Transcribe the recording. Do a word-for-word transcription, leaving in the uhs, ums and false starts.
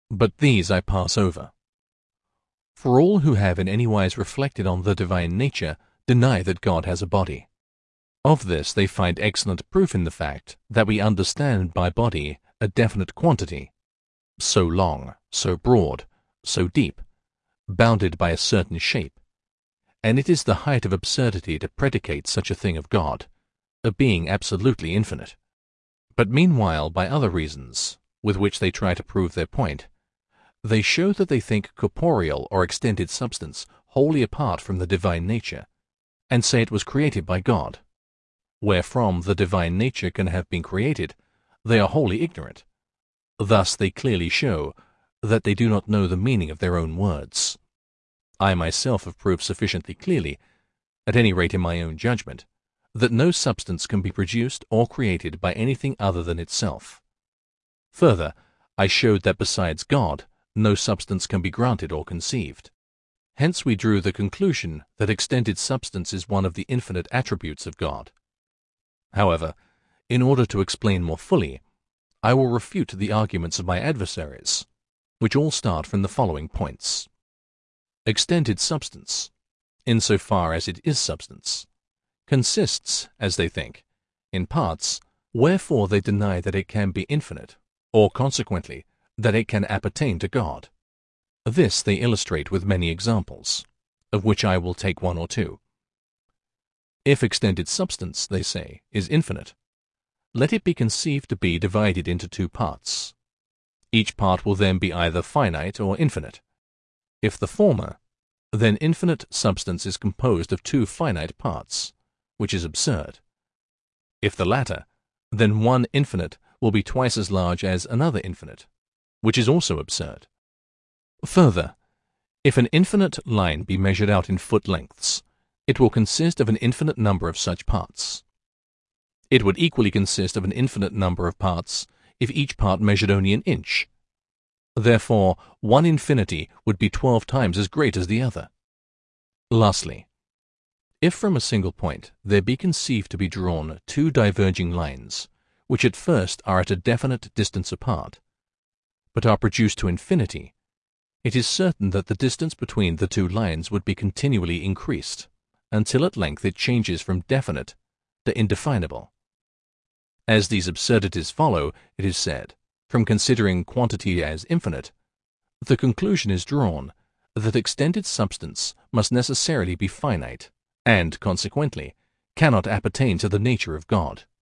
but these I pass over. For all who have in any wise reflected on the divine nature deny that God has a body. Of this they find excellent proof in the fact that we understand by body a definite quantity, so long, so broad, so deep, bounded by a certain shape, and it is the height of absurdity to predicate such a thing of God, a being absolutely infinite. But meanwhile, by other reasons, with which they try to prove their point, they show that they think corporeal or extended substance wholly apart from the divine nature, and say it was created by God. Wherefrom the divine nature can have been created, they are wholly ignorant. Thus they clearly show that they do not know the meaning of their own words. I myself have proved sufficiently clearly, at any rate in my own judgment, that no substance can be produced or created by anything other than itself. Further, I showed that besides God, no substance can be granted or conceived. Hence we drew the conclusion that extended substance is one of the infinite attributes of God. However, in order to explain more fully, I will refute the arguments of my adversaries, which all start from the following points. Extended substance, in so far as it is substance, consists, as they think, in parts, wherefore they deny that it can be infinite, or consequently, that it can appertain to God. This they illustrate with many examples, of which I will take one or two. If extended substance, they say, is infinite, let it be conceived to be divided into two parts. Each part will then be either finite or infinite. If the former, then infinite substance is composed of two finite parts, which is absurd. If the latter, then one infinite will be twice as large as another infinite, which is also absurd. Further, if an infinite line be measured out in foot lengths, it will consist of an infinite number of such parts. It would equally consist of an infinite number of parts if each part measured only an inch. Therefore, one infinity would be twelve times as great as the other. Lastly, if from a single point there be conceived to be drawn two diverging lines, which at first are at a definite distance apart, but are produced to infinity, it is certain that the distance between the two lines would be continually increased, until at length it changes from definite to indefinable. As these absurdities follow, it is said, from considering quantity as infinite, the conclusion is drawn that extended substance must necessarily be finite, and, consequently, cannot appertain to the nature of God.